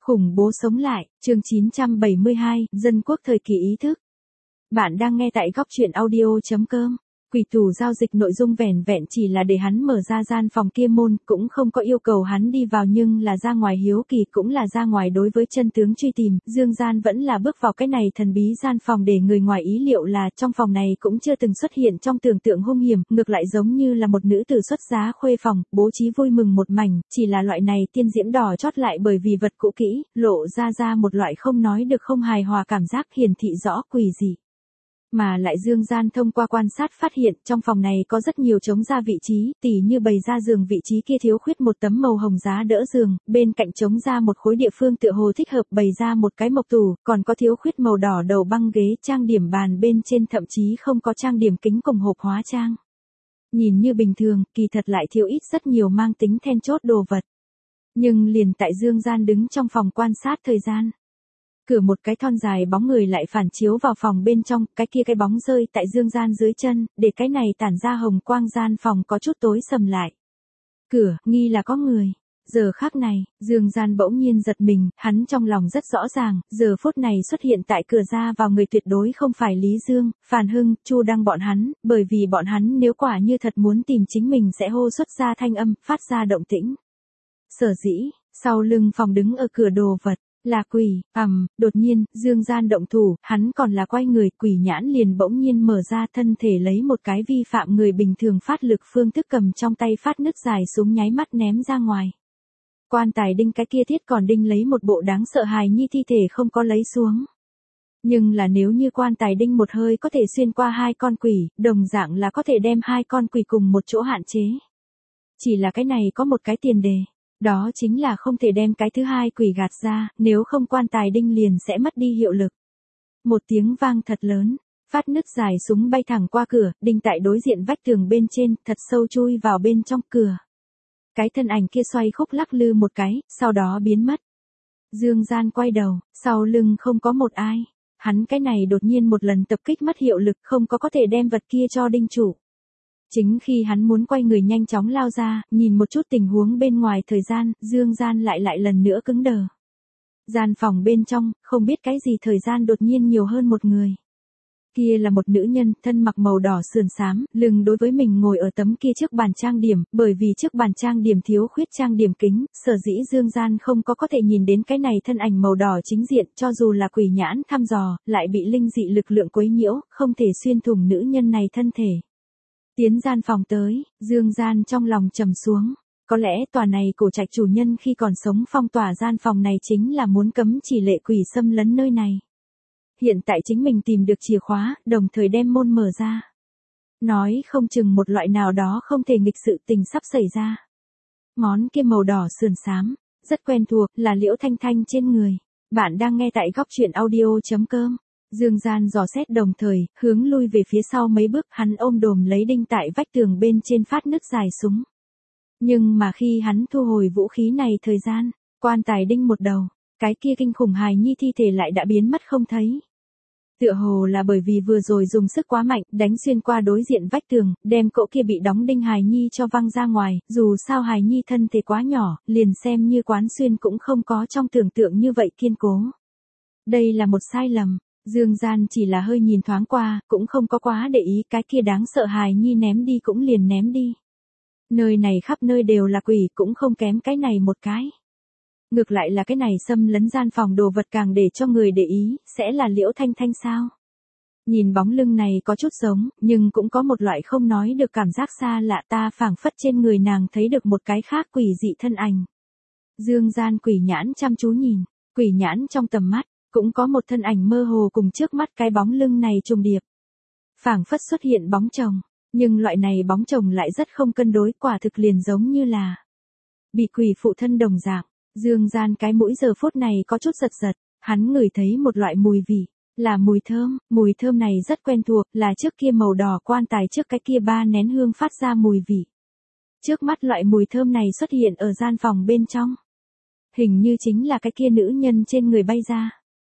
Khủng bố sống lại, chương 972, Dân quốc thời kỳ ý thức. Bạn đang nghe tại góc truyện audio.com. Quỷ thủ giao dịch nội dung vẻn vẹn chỉ là để hắn mở ra gian phòng kia môn, cũng không có yêu cầu hắn đi vào, nhưng là ra ngoài hiếu kỳ cũng là ra ngoài đối với chân tướng truy tìm. Dương Gian vẫn là bước vào cái này thần bí gian phòng, để người ngoài ý liệu là trong phòng này cũng chưa từng xuất hiện trong tưởng tượng hung hiểm, ngược lại giống như là một nữ tử xuất giá khuê phòng, bố trí vui mừng một mảnh, chỉ là loại này tiên diễm đỏ chót lại bởi vì vật cũ kỹ, lộ ra một loại không nói được không hài hòa cảm giác, hiển thị rõ quỷ dị. Mà lại Dương Gian thông qua quan sát phát hiện trong phòng này có rất nhiều trống ra vị trí, tỉ như bày ra giường vị trí kia thiếu khuyết một tấm màu hồng giá đỡ giường, bên cạnh trống ra một khối địa phương tựa hồ thích hợp bày ra một cái mộc tủ, còn có thiếu khuyết màu đỏ đầu băng ghế, trang điểm bàn bên trên thậm chí không có trang điểm kính cùng hộp hóa trang. Nhìn như bình thường, kỳ thật lại thiếu ít rất nhiều mang tính then chốt đồ vật. Nhưng liền tại Dương Gian đứng trong phòng quan sát thời gian, cửa một cái thon dài bóng người lại phản chiếu vào phòng bên trong, cái bóng rơi tại Dương Gian dưới chân, để cái này tản ra hồng quang gian phòng có chút tối sầm lại. Cửa, nghi là có người. Giờ khắc này, Dương Gian bỗng nhiên giật mình, hắn trong lòng rất rõ ràng, giờ phút này xuất hiện tại cửa ra vào người tuyệt đối không phải Lý Dương, Phan Hưng, Chu Đăng bọn hắn, bởi vì bọn hắn nếu quả như thật muốn tìm chính mình sẽ hô xuất ra thanh âm, phát ra động tĩnh. Sở dĩ, sau lưng phòng đứng ở cửa đồ vật là quỷ, đột nhiên, Dương Gian động thủ, hắn còn là quay người, quỷ nhãn liền bỗng nhiên mở ra, thân thể lấy một cái vi phạm người bình thường phát lực phương thức cầm trong tay phát nứt dài súng nháy mắt ném ra ngoài. Quan tài đinh cái kia thiết còn đinh lấy một bộ đáng sợ hài nhi thi thể không có lấy xuống. Nhưng là nếu như quan tài đinh một hơi có thể xuyên qua hai con quỷ, đồng dạng là có thể đem hai con quỷ cùng một chỗ hạn chế. Chỉ là cái này có một cái tiền đề. Đó chính là không thể đem cái thứ hai quỷ gạt ra, nếu không quan tài đinh liền sẽ mất đi hiệu lực. Một tiếng vang thật lớn, phát nứt dài súng bay thẳng qua cửa, đinh tại đối diện vách tường bên trên, thật sâu chui vào bên trong cửa. Cái thân ảnh kia xoay khúc lắc lư một cái, sau đó biến mất. Dương Gian quay đầu, sau lưng không có một ai. Hắn cái này đột nhiên một lần tập kích mất hiệu lực, không có thể đem vật kia cho đinh chủ. Chính khi hắn muốn quay người nhanh chóng lao ra, nhìn một chút tình huống bên ngoài thời gian, Dương Gian lại lần nữa cứng đờ. Gian phòng bên trong, không biết cái gì thời gian đột nhiên nhiều hơn một người. Kia là một nữ nhân, thân mặc màu đỏ sườn xám, lưng đối với mình ngồi ở tấm kia trước bàn trang điểm, bởi vì trước bàn trang điểm thiếu khuyết trang điểm kính, sở dĩ Dương Gian không có thể nhìn đến cái này thân ảnh màu đỏ chính diện, cho dù là quỷ nhãn thăm dò, lại bị linh dị lực lượng quấy nhiễu, không thể xuyên thủng nữ nhân này thân thể. Tiến gian phòng tới, Dương Gian trong lòng trầm xuống. Có lẽ tòa này cổ trạch chủ nhân khi còn sống phong tỏa gian phòng này chính là muốn cấm chỉ lệ quỷ xâm lấn nơi này. Hiện tại chính mình tìm được chìa khóa, đồng thời đem môn mở ra. Nói không chừng một loại nào đó không thể nghịch sự tình sắp xảy ra. Món kia màu đỏ sườn xám, rất quen thuộc, là Liễu Thanh Thanh trên người. Bạn đang nghe tại góc truyện audio.com. Dương Gian dò xét đồng thời, hướng lui về phía sau mấy bước, hắn ôm đồm lấy đinh tại vách tường bên trên phát nứt dài súng. Nhưng mà khi hắn thu hồi vũ khí này thời gian, quan tài đinh một đầu, cái kia kinh khủng hài nhi thi thể lại đã biến mất không thấy. Tựa hồ là bởi vì vừa rồi dùng sức quá mạnh, đánh xuyên qua đối diện vách tường, đem cỗ kia bị đóng đinh hài nhi cho văng ra ngoài, dù sao hài nhi thân thể quá nhỏ, liền xem như quán xuyên cũng không có trong tưởng tượng như vậy kiên cố. Đây là một sai lầm. Dương Gian chỉ là hơi nhìn thoáng qua, cũng không có quá để ý, cái kia đáng sợ hài nhi ném đi cũng liền ném đi. Nơi này khắp nơi đều là quỷ, cũng không kém cái này một cái. Ngược lại là cái này xâm lấn gian phòng đồ vật càng để cho người để ý, sẽ là Liễu Thanh Thanh sao? Nhìn bóng lưng này có chút giống, nhưng cũng có một loại không nói được cảm giác xa lạ, ta phảng phất trên người nàng thấy được một cái khác quỷ dị thân ảnh. Dương Gian quỷ nhãn chăm chú nhìn, quỷ nhãn trong tầm mắt cũng có một thân ảnh mơ hồ cùng trước mắt cái bóng lưng này trùng điệp. Phảng phất xuất hiện bóng chồng, nhưng loại này bóng chồng lại rất không cân đối, quả thực liền giống như là bị quỷ phụ thân đồng dạng. Dương Gian cái mũi giờ phút này có chút giật, hắn ngửi thấy một loại mùi vị, là mùi thơm này rất quen thuộc, là trước kia màu đỏ quan tài trước cái kia 3 nén hương phát ra mùi vị. Trước mắt loại mùi thơm này xuất hiện ở gian phòng bên trong. Hình như chính là cái kia nữ nhân trên người bay ra.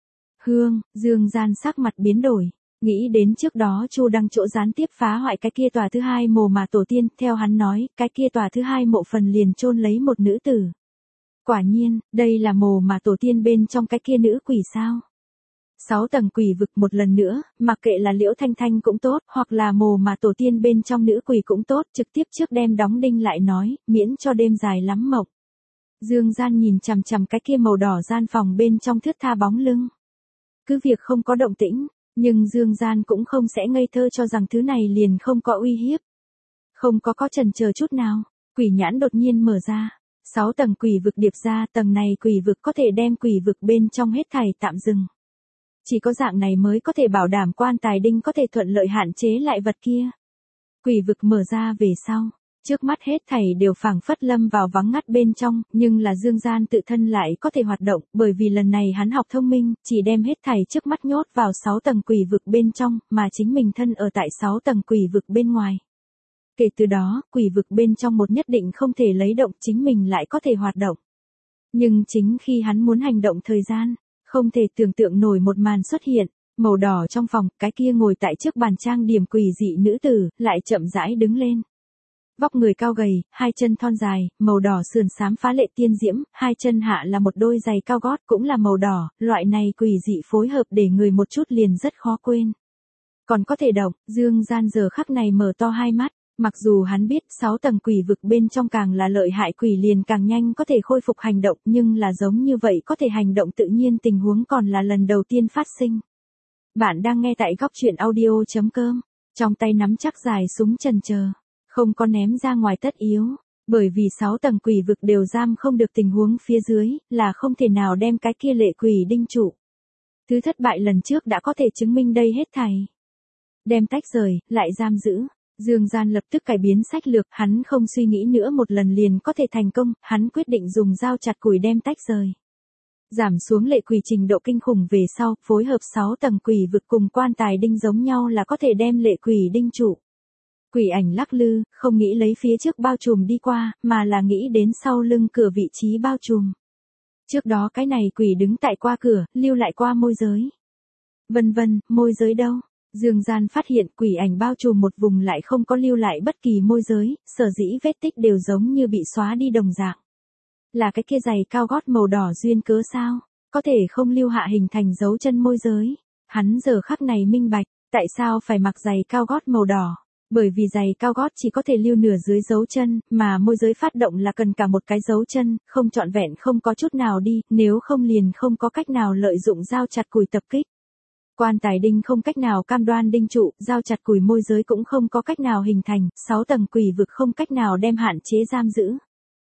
Hương, Dương Gian sắc mặt biến đổi, nghĩ đến trước đó Chu Đăng chỗ gián tiếp phá hoại cái kia tòa thứ hai mồ mà tổ tiên, theo hắn nói, cái kia tòa thứ hai mộ phần liền chôn lấy một nữ tử. Quả nhiên, đây là mồ mà tổ tiên bên trong cái kia nữ quỷ sao? 6 tầng quỷ vực một lần nữa, mặc kệ là Liễu Thanh Thanh cũng tốt, hoặc là mồ mà tổ tiên bên trong nữ quỷ cũng tốt, trực tiếp trước đem đóng đinh lại nói, miễn cho đêm dài lắm mộng. Dương Gian nhìn chằm chằm cái kia màu đỏ gian phòng bên trong thướt tha bóng lưng. Cứ việc không có động tĩnh, nhưng Dương Gian cũng không sẽ ngây thơ cho rằng thứ này liền không có uy hiếp. Không có chần chờ chút nào, quỷ nhãn đột nhiên mở ra. 6 tầng quỷ vực điệp ra, tầng này quỷ vực có thể đem quỷ vực bên trong hết thảy tạm dừng. Chỉ có dạng này mới có thể bảo đảm quan tài đinh có thể thuận lợi hạn chế lại vật kia. Quỷ vực mở ra về sau, trước mắt hết thảy đều phảng phất lâm vào vắng ngắt bên trong, nhưng là Dương Gian tự thân lại có thể hoạt động, bởi vì lần này hắn học thông minh, chỉ đem hết thảy trước mắt nhốt vào 6 tầng quỷ vực bên trong, mà chính mình thân ở tại 6 tầng quỷ vực bên ngoài. Kể từ đó, quỷ vực bên trong một nhất định không thể lấy động, chính mình lại có thể hoạt động. Nhưng chính khi hắn muốn hành động thời gian, không thể tưởng tượng nổi một màn xuất hiện, màu đỏ trong phòng, cái kia ngồi tại trước bàn trang điểm quỷ dị nữ tử, lại chậm rãi đứng lên. Vóc người cao gầy, hai chân thon dài, màu đỏ sườn xám phá lệ tiên diễm, hai chân hạ là một đôi giày cao gót cũng là màu đỏ, loại này quỷ dị phối hợp để người một chút liền rất khó quên. Còn có thể động, Dương Gian giờ khắc này mở to hai mắt. Mặc dù hắn biết 6 tầng quỷ vực bên trong càng là lợi hại quỷ liền càng nhanh có thể khôi phục hành động, nhưng là giống như vậy có thể hành động tự nhiên tình huống còn là lần đầu tiên phát sinh. Bạn đang nghe tại góc chuyện audio.com, trong tay nắm chắc dài súng chần chờ, không có ném ra ngoài tất yếu, bởi vì 6 tầng quỷ vực đều giam không được tình huống phía dưới, là không thể nào đem cái kia lệ quỷ đinh trụ. Thứ thất bại lần trước đã có thể chứng minh đây hết thảy. Đem tách rời, lại giam giữ. Dương Gian lập tức cải biến sách lược, hắn không suy nghĩ nữa một lần liền có thể thành công, hắn quyết định dùng dao chặt củi đem tách rời. Giảm xuống lệ quỷ trình độ kinh khủng về sau, phối hợp 6 tầng quỷ vực cùng quan tài đinh giống nhau là có thể đem lệ quỷ đinh trụ. Quỷ ảnh lắc lư, không nghĩ lấy phía trước bao trùm đi qua, mà là nghĩ đến sau lưng cửa vị trí bao trùm. Trước đó cái này quỷ đứng tại qua cửa, lưu lại qua môi giới. Vân vân, môi giới đâu? Dương Gian phát hiện quỷ ảnh bao trùm một vùng lại không có lưu lại bất kỳ môi giới, sở dĩ vết tích đều giống như bị xóa đi đồng dạng. Là cái kia giày cao gót màu đỏ duyên cớ sao? Có thể không lưu hạ hình thành dấu chân môi giới. Hắn giờ khắc này minh bạch, tại sao phải mặc giày cao gót màu đỏ? Bởi vì giày cao gót chỉ có thể lưu nửa dưới dấu chân, mà môi giới phát động là cần cả một cái dấu chân, không trọn vẹn không có chút nào đi, nếu không liền không có cách nào lợi dụng dao chặt củi tập kích. Quan tài đinh không cách nào cam đoan đinh trụ, dao chặt củi môi giới cũng không có cách nào hình thành, 6 tầng quỷ vực không cách nào đem hạn chế giam giữ.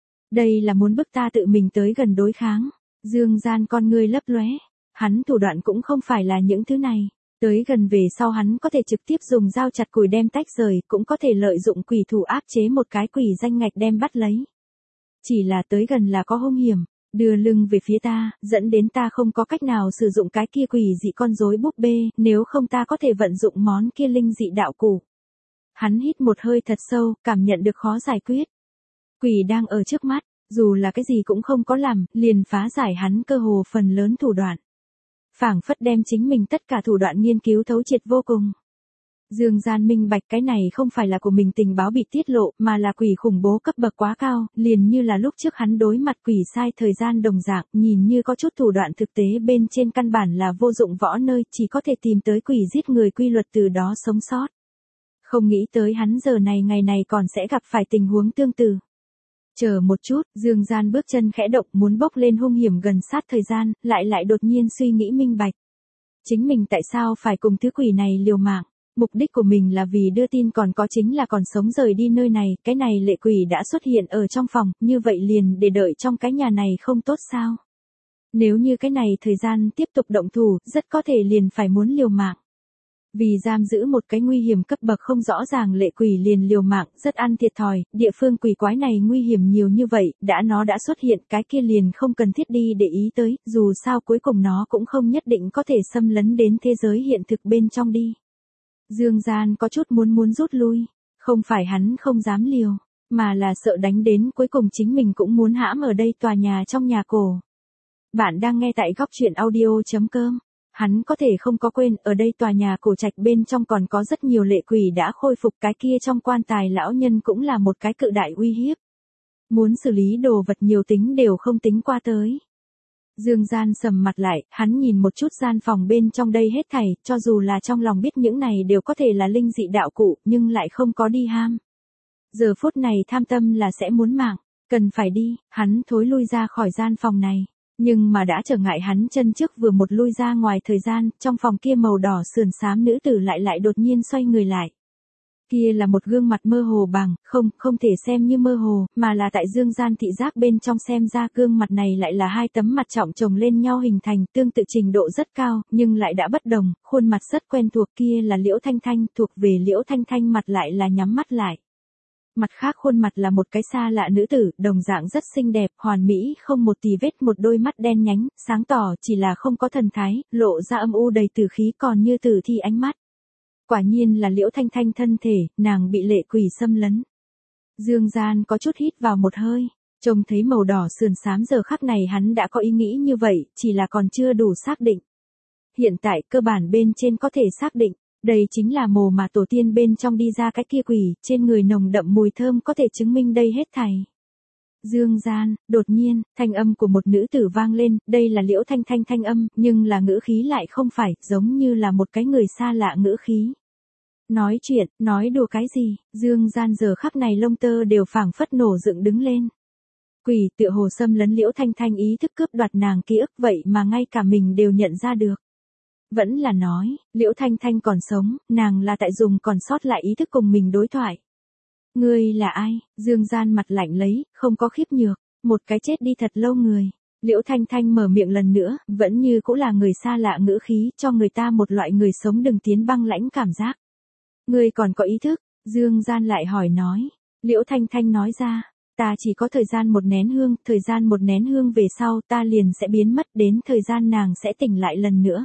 Đây là muốn bức ta tự mình tới gần đối kháng. Dương Gian con ngươi lấp lóe, hắn thủ đoạn cũng không phải là những thứ này. Tới gần về sau hắn có thể trực tiếp dùng dao chặt củi đem tách rời, cũng có thể lợi dụng quỷ thủ áp chế một cái quỷ danh ngạch đem bắt lấy. Chỉ là tới gần là có hung hiểm. Đưa lưng về phía ta, dẫn đến ta không có cách nào sử dụng cái kia quỷ dị con rối búp bê, nếu không ta có thể vận dụng món kia linh dị đạo cụ. Hắn hít một hơi thật sâu, cảm nhận được khó giải quyết. Quỷ đang ở trước mắt, dù là cái gì cũng không có làm, liền phá giải hắn cơ hồ phần lớn thủ đoạn. Phảng phất đem chính mình tất cả thủ đoạn nghiên cứu thấu triệt vô cùng. Dương Gian minh bạch cái này không phải là của mình tình báo bị tiết lộ, mà là quỷ khủng bố cấp bậc quá cao, liền như là lúc trước hắn đối mặt quỷ sai thời gian đồng dạng, nhìn như có chút thủ đoạn thực tế bên trên căn bản là vô dụng võ nơi, chỉ có thể tìm tới quỷ giết người quy luật từ đó sống sót. Không nghĩ tới hắn giờ này ngày này còn sẽ gặp phải tình huống tương tự. Chờ một chút, Dương Gian bước chân khẽ động muốn bốc lên hung hiểm gần sát thời gian, lại đột nhiên suy nghĩ minh bạch. Chính mình tại sao phải cùng thứ quỷ này liều mạng? Mục đích của mình là vì đưa tin còn có chính là còn sống rời đi nơi này, cái này lệ quỷ đã xuất hiện ở trong phòng, như vậy liền để đợi trong cái nhà này không tốt sao? Nếu như cái này thời gian tiếp tục động thủ, rất có thể liền phải muốn liều mạng. Vì giam giữ một cái nguy hiểm cấp bậc không rõ ràng lệ quỷ liền liều mạng, rất ăn thiệt thòi, địa phương quỷ quái này nguy hiểm nhiều như vậy, nó đã xuất hiện cái kia liền không cần thiết đi để ý tới, dù sao cuối cùng nó cũng không nhất định có thể xâm lấn đến thế giới hiện thực bên trong đi. Dương Gian có chút muốn rút lui, không phải hắn không dám liều, mà là sợ đánh đến cuối cùng chính mình cũng muốn hãm ở đây tòa nhà trong nhà cổ. Bạn đang nghe tại góc chuyện audio.com. Hắn có thể không có quên, ở đây tòa nhà cổ trạch bên trong còn có rất nhiều lệ quỷ đã khôi phục, cái kia trong quan tài lão nhân cũng là một cái cự đại uy hiếp. Muốn xử lý đồ vật nhiều tính đều không tính qua tới. Dương Gian sầm mặt lại, hắn nhìn một chút gian phòng bên trong đây hết thảy, cho dù là trong lòng biết những này đều có thể là linh dị đạo cụ, nhưng lại không có đi ham. Giờ phút này tham tâm là sẽ muốn mạng, cần phải đi, hắn thối lui ra khỏi gian phòng này. Nhưng mà đã trở ngại hắn chân trước vừa một lui ra ngoài thời gian, trong phòng kia màu đỏ sườn xám nữ tử lại đột nhiên xoay người lại. Kia là một gương mặt mơ hồ bằng, không thể xem như mơ hồ, mà là tại Dương Gian thị giác bên trong xem ra gương mặt này lại là hai tấm mặt trọng chồng lên nhau hình thành tương tự trình độ rất cao, nhưng lại đã bất đồng, khuôn mặt rất quen thuộc kia là Liễu Thanh Thanh, thuộc về Liễu Thanh Thanh mặt lại là nhắm mắt lại. Mặt khác khuôn mặt là một cái xa lạ nữ tử, đồng dạng rất xinh đẹp, hoàn mỹ, không một tì vết, một đôi mắt đen nhánh, sáng tỏ, chỉ là không có thần thái, lộ ra âm u đầy tử khí còn như tử thi ánh mắt. Quả nhiên là Liễu Thanh Thanh thân thể, nàng bị lệ quỷ xâm lấn. Dương Gian có chút hít vào một hơi, trông thấy màu đỏ sườn xám giờ khắc này hắn đã có ý nghĩ như vậy, chỉ là còn chưa đủ xác định. Hiện tại cơ bản bên trên có thể xác định, đây chính là mồ mà tổ tiên bên trong đi ra cái kia quỷ, trên người nồng đậm mùi thơm có thể chứng minh đây hết thảy. Dương Gian, đột nhiên, thanh âm của một nữ tử vang lên, đây là Liễu Thanh Thanh thanh âm, nhưng là ngữ khí lại không phải, giống như là một cái người xa lạ ngữ khí. Nói chuyện, nói đùa cái gì, Dương Gian giờ khắc này lông tơ đều phảng phất nổ dựng đứng lên. Quỷ tựa hồ xâm lấn Liễu Thanh Thanh ý thức cướp đoạt nàng ký ức vậy mà ngay cả mình đều nhận ra được. Vẫn là nói, Liễu Thanh Thanh còn sống, nàng là tại dùng còn sót lại ý thức cùng mình đối thoại. Ngươi là ai? Dương Gian mặt lạnh lấy, không có khiếp nhược, một cái chết đi thật lâu người. Liễu Thanh Thanh mở miệng lần nữa, vẫn như cũng là người xa lạ ngữ khí, cho người ta một loại người sống đừng tiến băng lãnh cảm giác. Ngươi còn có ý thức? Dương Gian lại hỏi nói. Liễu Thanh Thanh nói ra, ta chỉ có thời gian một nén hương, thời gian một nén hương về sau ta liền sẽ biến mất, đến thời gian nàng sẽ tỉnh lại lần nữa.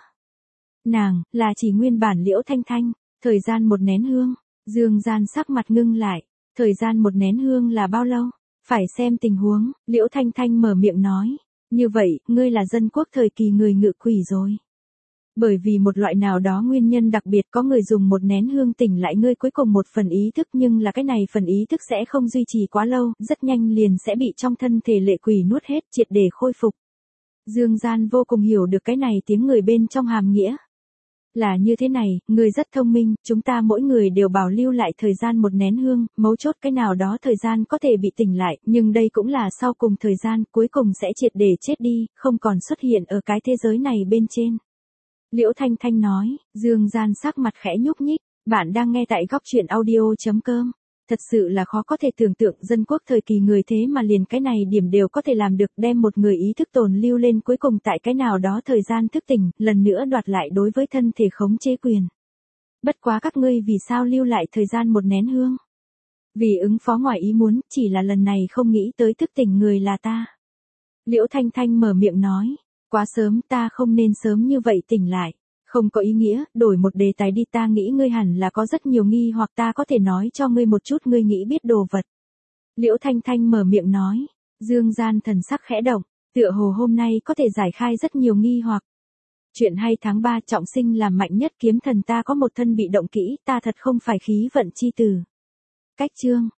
Nàng, là chỉ nguyên bản Liễu Thanh Thanh, thời gian một nén hương. Dương Gian sắc mặt ngưng lại, thời gian một nén hương là bao lâu? Phải xem tình huống, Liễu Thanh Thanh mở miệng nói. Như vậy, ngươi là dân quốc thời kỳ người ngự quỷ rồi. Bởi vì một loại nào đó nguyên nhân đặc biệt có người dùng một nén hương tỉnh lại ngươi cuối cùng một phần ý thức, nhưng là cái này phần ý thức sẽ không duy trì quá lâu, rất nhanh liền sẽ bị trong thân thể lệ quỷ nuốt hết, triệt để khôi phục. Dương Gian vô cùng hiểu được cái này tiếng người bên trong hàm nghĩa. Là như thế này, người rất thông minh, chúng ta mỗi người đều bảo lưu lại thời gian một nén hương, mấu chốt cái nào đó thời gian có thể bị tỉnh lại, nhưng đây cũng là sau cùng thời gian, cuối cùng sẽ triệt để chết đi, không còn xuất hiện ở cái thế giới này bên trên. Liễu Thanh Thanh nói, Dương Gian sắc mặt khẽ nhúc nhích, bạn đang nghe tại góc truyện audio.com. Thật sự là khó có thể tưởng tượng dân quốc thời kỳ người thế mà liền cái này điểm đều có thể làm được, đem một người ý thức tồn lưu lên cuối cùng tại cái nào đó thời gian thức tỉnh, lần nữa đoạt lại đối với thân thể khống chế quyền. Bất quá các ngươi vì sao lưu lại thời gian một nén hương? Vì ứng phó ngoài ý muốn, chỉ là lần này không nghĩ tới thức tỉnh người là ta. Liễu Thanh Thanh mở miệng nói, quá sớm, ta không nên sớm như vậy tỉnh lại. Không có ý nghĩa, đổi một đề tài đi, ta nghĩ ngươi hẳn là có rất nhiều nghi hoặc ta có thể nói cho ngươi một chút ngươi nghĩ biết đồ vật. Liễu Thanh Thanh mở miệng nói, Dương Gian thần sắc khẽ động, tựa hồ hôm nay có thể giải khai rất nhiều nghi hoặc. Chuyện hay tháng 3 trọng sinh làm mạnh nhất kiếm thần ta có một thân bị động kỹ, ta thật không phải khí vận chi tử. Cách chương.